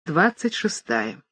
26.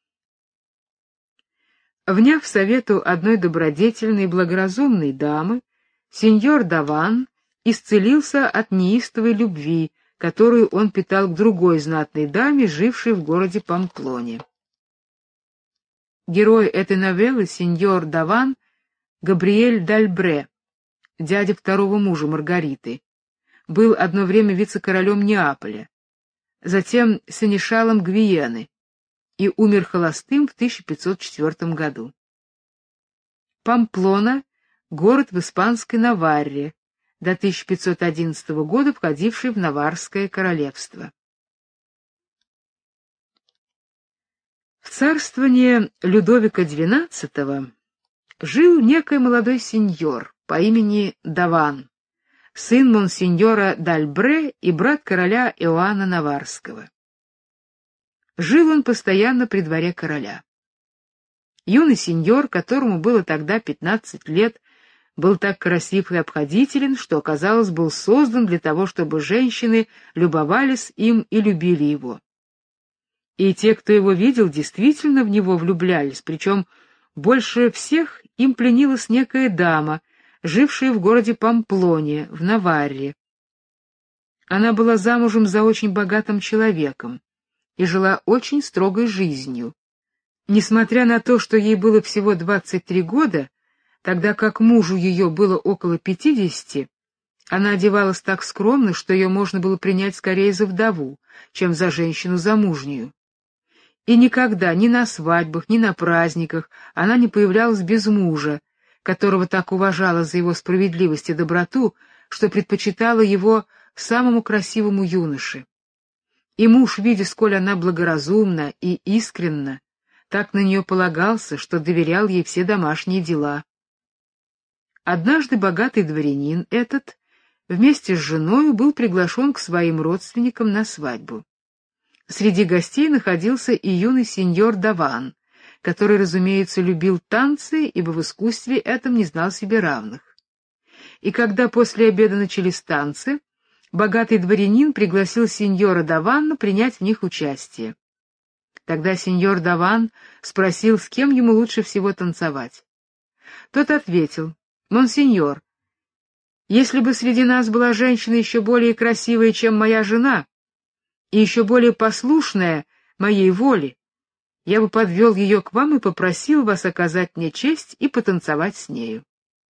Вняв совету одной добродетельной и благоразумной дамы, сеньор Даван исцелился от неистовой любви, которую он питал к другой знатной даме, жившей в городе Памплоне. Герой этой новеллы сеньор Даван Габриэль д'Альбре, дядя второго мужа Маргариты, был одно время вице-королем Неаполя, затем сенешалом Гвиены и умер холостым в 1504 году. Памплона — город в испанской Наварре, до 1511 года входивший в Наварское королевство. В царствование Людовика XII жил некий молодой сеньор по имени Даван, сын монсеньора д'Альбре и брат короля Иоанна Наварского. Жил он постоянно при дворе короля. Юный сеньор, которому было тогда 15 лет, был так красив и обходителен, что, казалось, был создан для того, чтобы женщины любовались им и любили его. И те, кто его видел, действительно в него влюблялись, причем больше всех им пленилась некая дама, жившая в городе Памплоне, в Наварре. Она была замужем за очень богатым человеком и жила очень строгой жизнью. Несмотря на то, что ей было всего 23 года, тогда как мужу ее было около 50, она одевалась так скромно, что ее можно было принять скорее за вдову, чем за женщину замужнюю. И никогда, ни на свадьбах, ни на праздниках она не появлялась без мужа, которого так уважала за его справедливость и доброту, что предпочитала его самому красивому юноше. И муж, видя, сколь она благоразумна и искренна, так на нее полагался, что доверял ей все домашние дела. Однажды богатый дворянин этот вместе с женой был приглашен к своим родственникам на свадьбу. Среди гостей находился и юный сеньор Даван, который, разумеется, любил танцы, ибо в искусстве этом не знал себе равных. И когда после обеда начались танцы, богатый дворянин пригласил сеньора Давана принять в них участие. Тогда сеньор Даван спросил, с кем ему лучше всего танцевать. Тот ответил: «Монсеньор, если бы среди нас была женщина еще более красивая, чем моя жена, и еще более послушная моей воле, я бы подвел ее к вам и попросил вас оказать мне честь и потанцевать с нею».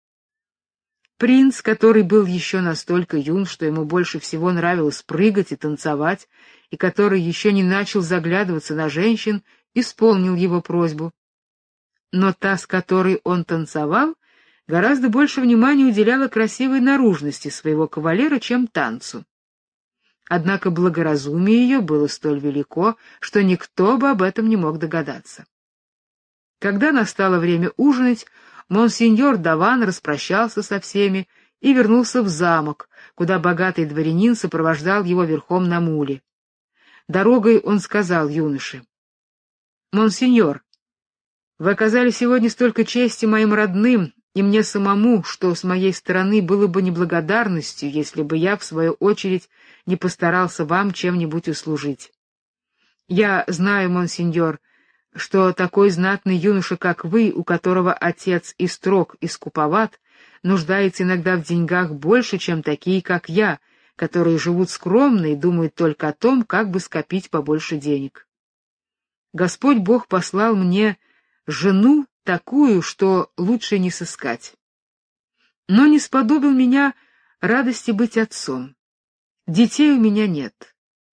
Принц, который был еще настолько юн, что ему больше всего нравилось прыгать и танцевать, и который еще не начал заглядываться на женщин, исполнил его просьбу. Но та, с которой он танцевал, гораздо больше внимания уделяла красивой наружности своего кавалера, чем танцу. Однако благоразумие ее было столь велико, что никто бы об этом не мог догадаться. Когда настало время ужинать, монсеньор Даван распрощался со всеми и вернулся в замок, куда богатый дворянин сопровождал его верхом на муле. Дорогой он сказал юноше: «Монсеньор, вы оказали сегодня столько чести моим родным и мне самому, что с моей стороны было бы неблагодарностью, если бы я, в свою очередь, не постарался вам чем-нибудь услужить. Я знаю, монсеньор, что такой знатный юноша, как вы, у которого отец и строг, и скуповат, нуждается иногда в деньгах больше, чем такие, как я, которые живут скромно и думают только о том, как бы скопить побольше денег. Господь Бог послал мне жену такую, что лучше не сыскать. Но не сподобил меня радости быть отцом. Детей у меня нет.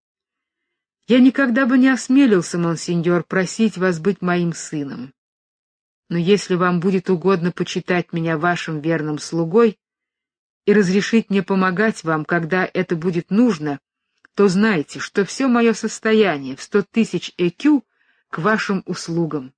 Я никогда бы не осмелился, монсеньор, просить вас быть моим сыном. Но если вам будет угодно почитать меня вашим верным слугой и разрешить мне помогать вам, когда это будет нужно, то знайте, что все мое состояние в 100 000 ЭКЮ к вашим услугам».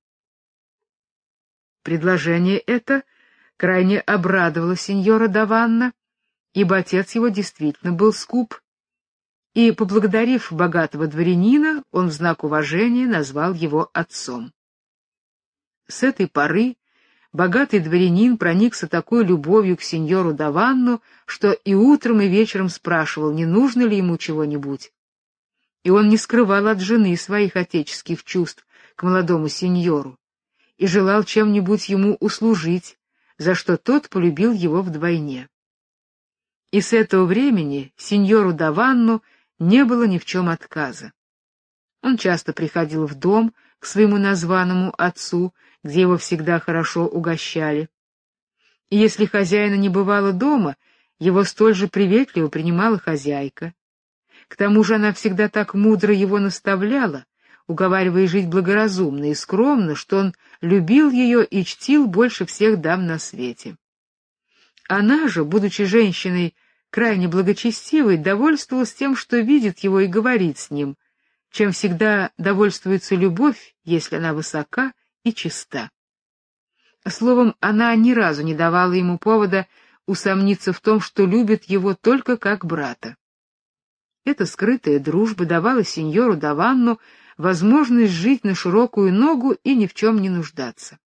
Предложение это крайне обрадовало сеньора Даванна, ибо отец его действительно был скуп, и, поблагодарив богатого дворянина, он в знак уважения назвал его отцом. С этой поры богатый дворянин проникся такой любовью к сеньору Даванну, что и утром, и вечером спрашивал, не нужно ли ему чего-нибудь. и он не скрывал от жены своих отеческих чувств к молодому сеньору и желал чем-нибудь ему услужить, за что тот полюбил его вдвойне. И с этого времени сеньору Даванну не было ни в чем отказа. Он часто приходил в дом к своему названному отцу, где его всегда хорошо угощали. И если хозяина не бывало дома, его столь же приветливо принимала хозяйка. К тому же она всегда так мудро его наставляла, уговаривая жить благоразумно и скромно, что он любил ее и чтил больше всех дам на свете. Она же, будучи женщиной крайне благочестивой, довольствовалась тем, что видит его и говорит с ним, чем всегда довольствуется любовь, если она высока и чиста. Словом, она ни разу не давала ему повода усомниться в том, что любит его только как брата. Эта скрытая дружба давала сеньору Даванну возможность жить на широкую ногу и ни в чем не нуждаться.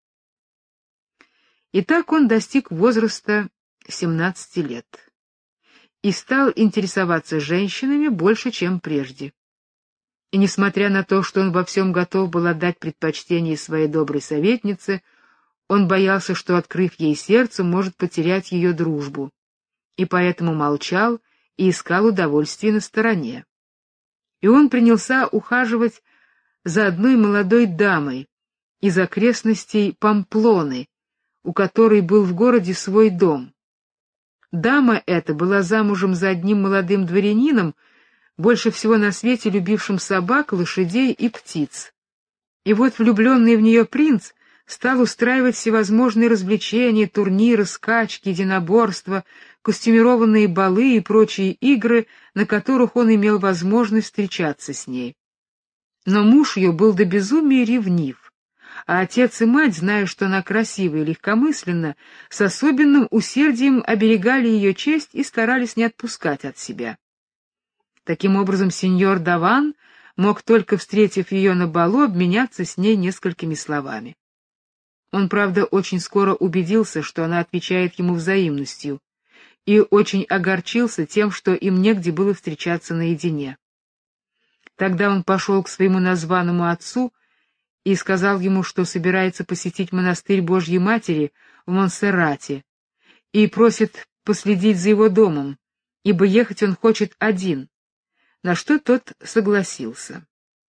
И так он достиг возраста 17 лет и стал интересоваться женщинами больше, чем прежде. И несмотря на то, что он во всем готов был отдать предпочтение своей доброй советнице, он боялся, что, открыв ей сердце, может потерять ее дружбу, и поэтому молчал и искал удовольствия на стороне. И он принялся ухаживать за одной молодой дамой из окрестностей Памплоны, у которой был в городе свой дом. Дама эта была замужем за одним молодым дворянином, больше всего на свете любившим собак, лошадей и птиц. И вот влюбленный в нее принц стал устраивать всевозможные развлечения, турниры, скачки, единоборства, костюмированные балы и прочие игры, на которых он имел возможность встречаться с ней. Но муж ее был до безумия ревнив, а отец и мать, зная, что она красива и легкомысленна, с особенным усердием оберегали ее честь и старались не отпускать от себя. Таким образом, сеньор Даван мог, только встретив ее на балу, обменяться с ней несколькими словами. Он, правда, очень скоро убедился, что она отвечает ему взаимностью, и очень огорчился тем, что им негде было встречаться наедине. Тогда он пошел к своему названному отцу и сказал ему, что собирается посетить монастырь Божьей Матери в Монсеррате и просит последить за его домом, ибо ехать он хочет один, на что тот согласился.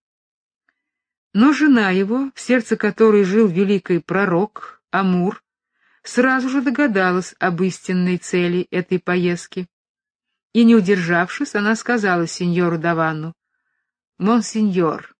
Но жена его, в сердце которой жил великий пророк Амур, сразу же догадалась об истинной цели этой поездки, и, не удержавшись, она сказала сеньору Даванну: «Монсеньор,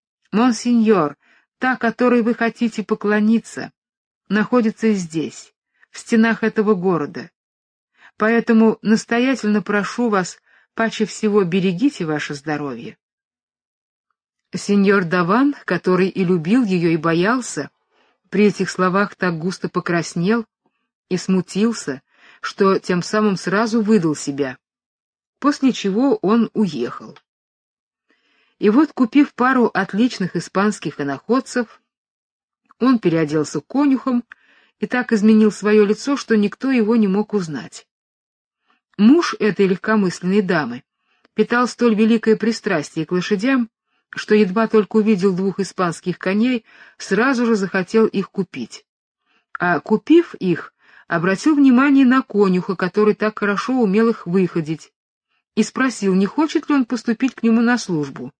та, которой вы хотите поклониться, находится здесь, в стенах этого города, поэтому настоятельно прошу вас, паче всего берегите ваше здоровье». Сеньор Даван, который и любил ее, и боялся, при этих словах так густо покраснел и смутился, что тем самым сразу выдал себя, после чего он уехал. И вот, купив пару отличных испанских иноходцев, он переоделся конюхом и так изменил свое лицо, что никто его не мог узнать. Муж этой легкомысленной дамы питал столь великое пристрастие к лошадям, что едва только увидел двух испанских коней, сразу же захотел их купить. А купив их, обратил внимание на конюха, который так хорошо умел их выходить, и спросил, не хочет ли он поступить к нему на службу.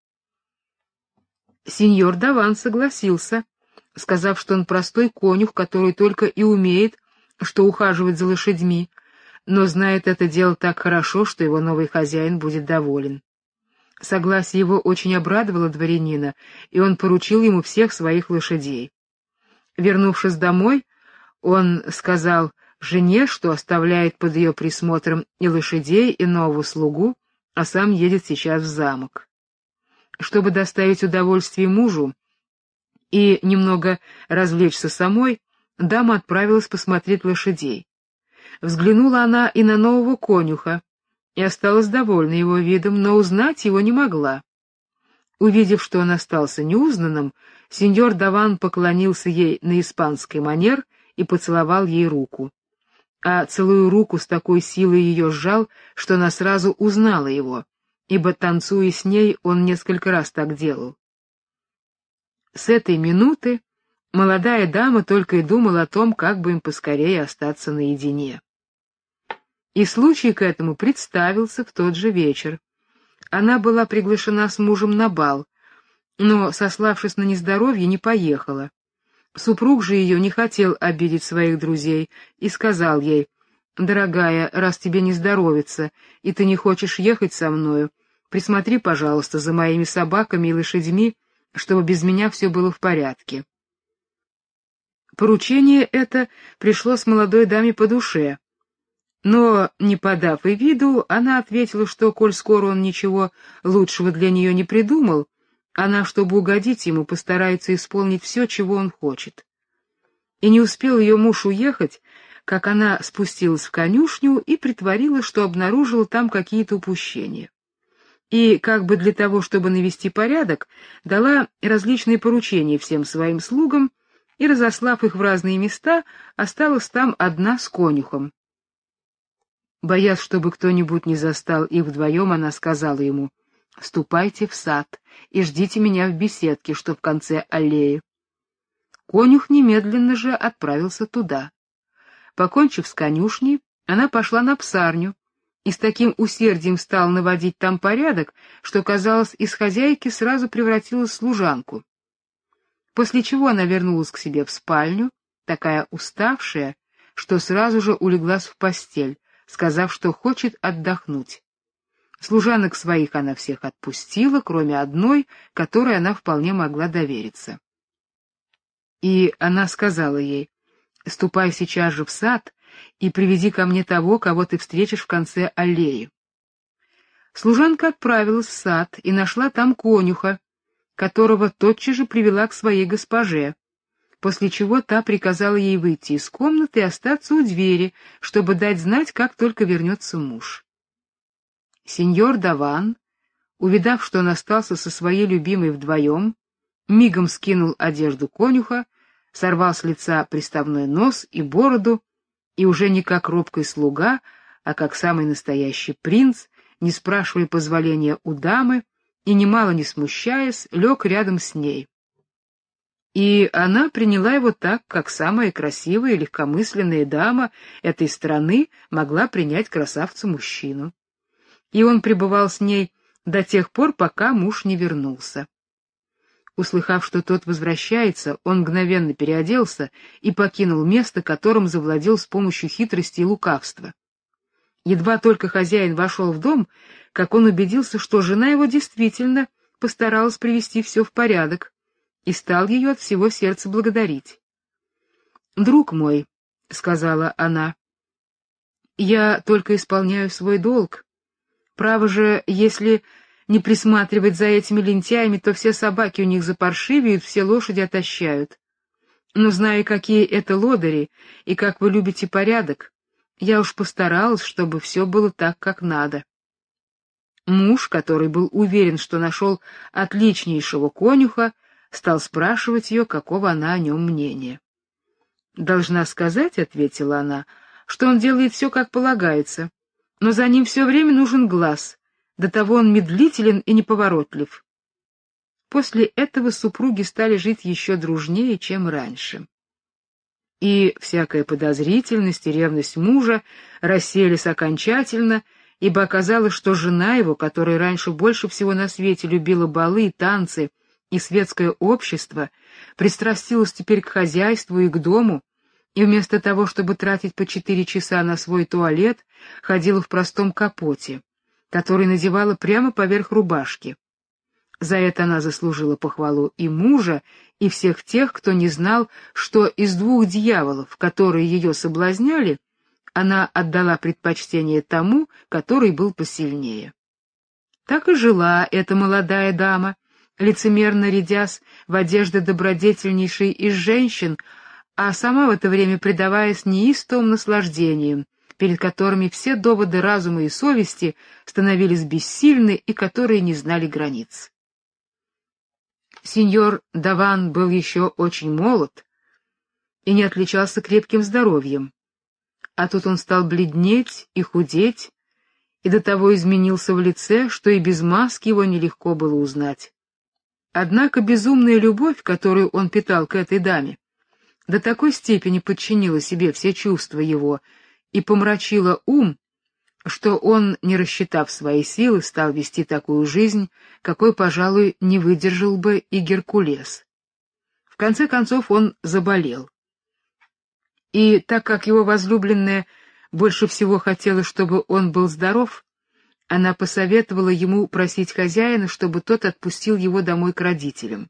Сеньор Даван согласился, сказав, что он простой конюх, который только и умеет, что ухаживать за лошадьми, но знает это дело так хорошо, что его новый хозяин будет доволен. Согласие его очень обрадовало дворянина, и он поручил ему всех своих лошадей. Вернувшись домой, он сказал жене, что оставляет под ее присмотром и лошадей, и нового слугу, а сам едет сейчас в замок. Чтобы доставить удовольствие мужу и немного развлечься самой, дама отправилась посмотреть лошадей. Взглянула она и на нового конюха, и осталась довольна его видом, но узнать его не могла. Увидев, что он остался неузнанным, сеньор Даван поклонился ей на испанский манер и поцеловал ей руку. А целую руку с такой силой ее сжал, что она сразу узнала его, ибо, танцуя с ней, он несколько раз так делал. С этой минуты молодая дама только и думала о том, как бы им поскорее остаться наедине. И случай к этому представился в тот же вечер. Она была приглашена с мужем на бал, но, сославшись на нездоровье, не поехала. Супруг же ее не хотел обидеть своих друзей и сказал ей: «Дорогая, раз тебе не здоровится, и ты не хочешь ехать со мною, присмотри, пожалуйста, за моими собаками и лошадьми, чтобы без меня все было в порядке». Поручение это пришлось молодой даме по душе, но, не подав и виду, она ответила, что, коль скоро он ничего лучшего для нее не придумал, она, чтобы угодить ему, постарается исполнить все, чего он хочет. И не успел ее муж уехать, как она спустилась в конюшню и притворила, что обнаружила там какие-то упущения. И, как бы для того, чтобы навести порядок, дала различные поручения всем своим слугам и, разослав их в разные места, осталась там одна с конюхом. Боясь, чтобы кто-нибудь не застал их вдвоем, она сказала ему: «Ступайте в сад и ждите меня в беседке, что в конце аллеи». Конюх немедленно же отправился туда. Покончив с конюшней, она пошла на псарню и с таким усердием стала наводить там порядок, что, казалось, из хозяйки сразу превратилась в служанку. После чего она вернулась к себе в спальню, такая уставшая, что сразу же улеглась в постель, сказав, что хочет отдохнуть. Служанок своих она всех отпустила, кроме одной, которой она вполне могла довериться. И она сказала ей: «Ступай сейчас же в сад и приведи ко мне того, кого ты встретишь в конце аллеи». Служанка отправилась в сад и нашла там конюха, которого тотчас же привела к своей госпоже, после чего та приказала ей выйти из комнаты и остаться у двери, чтобы дать знать, как только вернется муж. Сеньор Даван, увидав, что он остался со своей любимой вдвоем, мигом скинул одежду конюха, сорвал с лица приставной нос и бороду, и уже не как робкий слуга, а как самый настоящий принц, не спрашивая позволения у дамы и, немало не смущаясь, лег рядом с ней. И она приняла его так, как самая красивая и легкомысленная дама этой страны могла принять красавца-мужчину. И он пребывал с ней до тех пор, пока муж не вернулся. Услыхав, что тот возвращается, он мгновенно переоделся и покинул место, которым завладел с помощью хитрости и лукавства. Едва только хозяин вошел в дом, как он убедился, что жена его действительно постаралась привести все в порядок, и стал ее от всего сердца благодарить. «Друг мой», — сказала она, — «я только исполняю свой долг. Право же, если не присматривать за этими лентяями, то все собаки у них запаршивеют, все лошади отощают. Но зная, какие это лодыри, и как вы любите порядок, я уж постаралась, чтобы все было так, как надо». Муж, который был уверен, что нашел отличнейшего конюха, стал спрашивать ее, какого она о нем мнения. «Должна сказать, — ответила она, — что он делает все, как полагается, но за ним все время нужен глаз, до того он медлителен и неповоротлив». После этого супруги стали жить еще дружнее, чем раньше. И всякая подозрительность и ревность мужа расселись окончательно, ибо оказалось, что жена его, которая раньше больше всего на свете любила балы, танцы и светское общество, пристрастилась теперь к хозяйству и к дому, и вместо того, чтобы тратить по 4 часа на свой туалет, ходила в простом капоте, который надевала прямо поверх рубашки. За это она заслужила похвалу и мужа, и всех тех, кто не знал, что из 2 дьяволов, которые ее соблазняли, она отдала предпочтение тому, который был посильнее. Так и жила эта молодая дама, лицемерно рядясь в одежды добродетельнейшей из женщин, а сама в это время предаваясь неистовым наслаждениям, перед которыми все доводы разума и совести становились бессильны и которые не знали границ. Сеньор Даван был еще очень молод и не отличался крепким здоровьем, а тут он стал бледнеть и худеть, и до того изменился в лице, что и без маски его нелегко было узнать. Однако безумная любовь, которую он питал к этой даме, до такой степени подчинила себе все чувства его и помрачила ум, что он, не рассчитав свои силы, стал вести такую жизнь, какой, пожалуй, не выдержал бы и Геркулес. В конце концов он заболел. И так как его возлюбленная больше всего хотела, чтобы он был здоров, она посоветовала ему просить хозяина, чтобы тот отпустил его домой к родителям.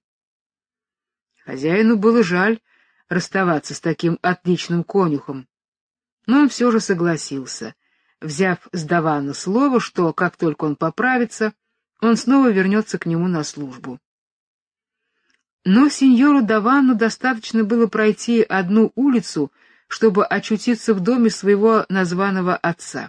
Хозяину было жаль расставаться с таким отличным конюхом, но он все же согласился, взяв с Давана слово, что, как только он поправится, он снова вернется к нему на службу. Но сеньору Давану достаточно было пройти одну улицу, чтобы очутиться в доме своего названного отца.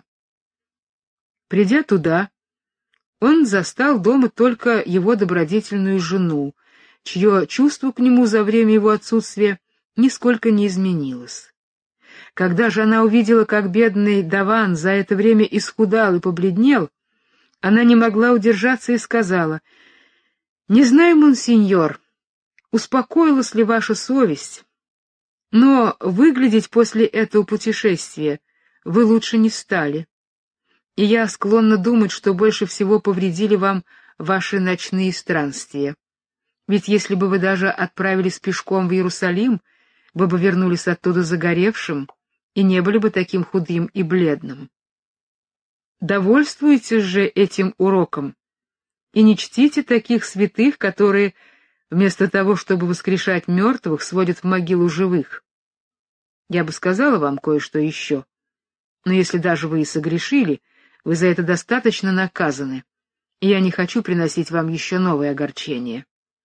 Придя туда, он застал дома только его добродетельную жену, чье чувство к нему за время его отсутствия нисколько не изменилось. Когда же она увидела, как бедный Даван за это время исхудал и побледнел, она не могла удержаться и сказала: «Не знаю, монсеньор, успокоилась ли ваша совесть, но выглядеть после этого путешествия вы лучше не стали. И я склонна думать, что больше всего повредили вам ваши ночные странствия. Ведь если бы вы даже отправились пешком в Иерусалим, вы бы вернулись оттуда загоревшим и не были бы таким худым и бледным. Довольствуйтесь же этим уроком и не чтите таких святых, которые вместо того, чтобы воскрешать мертвых, сводят в могилу живых. Я бы сказала вам кое-что еще, но если даже вы и согрешили, вы за это достаточно наказаны, и я не хочу приносить вам еще новые огорчения».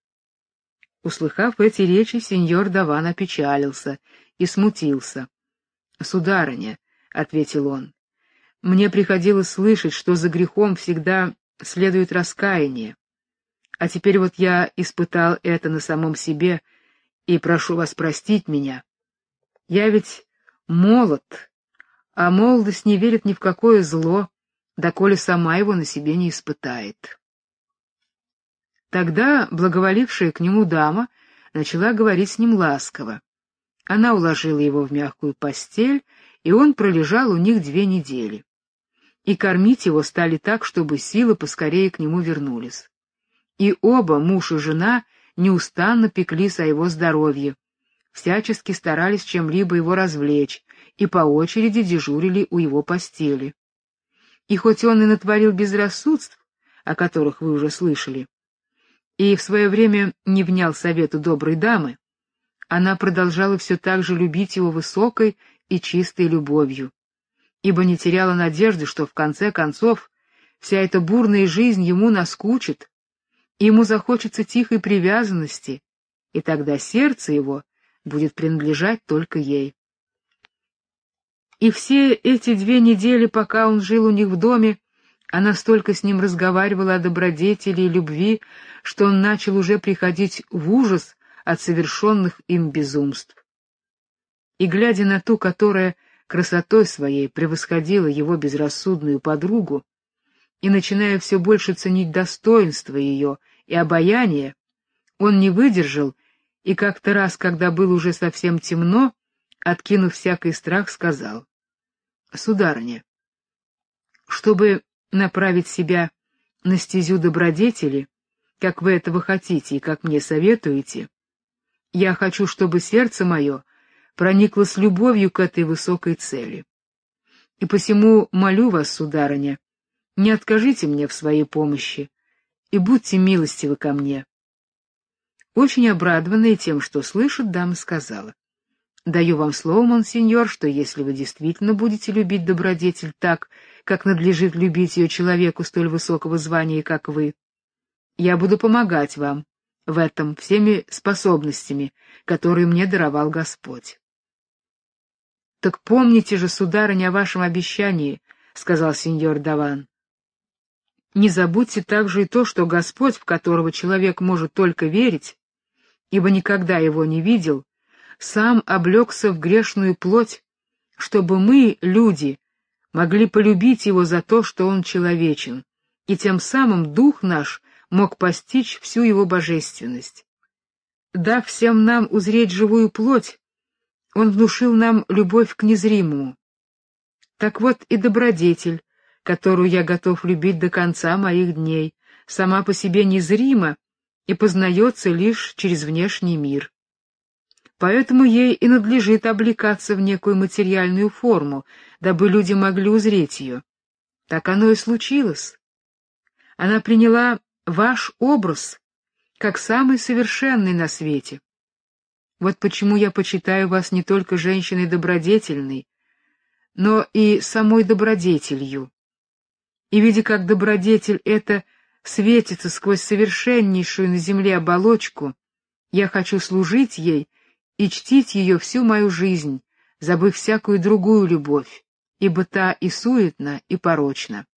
Услыхав эти речи, сеньор Даван опечалился и смутился. «Сударыня», — ответил он, — «мне приходилось слышать, что за грехом всегда следует раскаяние. А теперь вот я испытал это на самом себе и прошу вас простить меня. Я ведь молод, а молодость не верит ни в какое зло, доколе сама его на себе не испытает». Тогда благоволившая к нему дама начала говорить с ним ласково. Она уложила его в мягкую постель, и он пролежал у них 2 недели. И кормить его стали так, чтобы силы поскорее к нему вернулись. И оба, муж и жена, неустанно пеклись о его здоровье, всячески старались чем-либо его развлечь и по очереди дежурили у его постели. И хоть он и натворил безрассудств, о которых вы уже слышали, и в свое время не внял совету доброй дамы, она продолжала все так же любить его высокой и чистой любовью, ибо не теряла надежды, что в конце концов вся эта бурная жизнь ему наскучит, и ему захочется тихой привязанности, и тогда сердце его будет принадлежать только ей. И все эти 2 недели, пока он жил у них в доме, она столько с ним разговаривала о добродетели и любви, что он начал уже приходить в ужас от совершенных им безумств. И, глядя на ту, которая красотой своей превосходила его безрассудную подругу, и начиная все больше ценить достоинство ее и обаяние, он не выдержал и как-то раз, когда было уже совсем темно, откинув всякий страх, сказал: «Сударыня, чтобы направить себя на стезю добродетели, как вы этого хотите и как мне советуете, я хочу, чтобы сердце мое проникло с любовью к этой высокой цели. И посему молю вас, сударыня, не откажите мне в своей помощи и будьте милостивы ко мне». Очень обрадованная тем, что слышит, дама сказала: «Даю вам слово, монсеньор, что если вы действительно будете любить добродетель так, как надлежит любить ее человеку столь высокого звания, как вы, я буду помогать вам в этом всеми способностями, которые мне даровал Господь». «Так помните же, сударыня, о вашем обещании», — сказал сеньор Даван. «Не забудьте также и то, что Господь, в которого человек может только верить, ибо никогда его не видел, сам облегся в грешную плоть, чтобы мы, люди, могли полюбить его за то, что он человечен, и тем самым дух наш мог постичь всю его божественность. Дав всем нам узреть живую плоть, он внушил нам любовь к незримому. Так вот и добродетель, которую я готов любить до конца моих дней, сама по себе незрима и познается лишь через внешний мир. Поэтому ей и надлежит облекаться в некую материальную форму, дабы люди могли узреть ее. Так оно и случилось. Она приняла ваш образ как самый совершенный на свете. Вот почему я почитаю вас не только женщиной добродетельной, но и самой добродетелью. И видя, как добродетель эта светится сквозь совершеннейшую на земле оболочку, я хочу служить ей и чтить ее всю мою жизнь, забыв всякую другую любовь, ибо та и суетна, и порочна.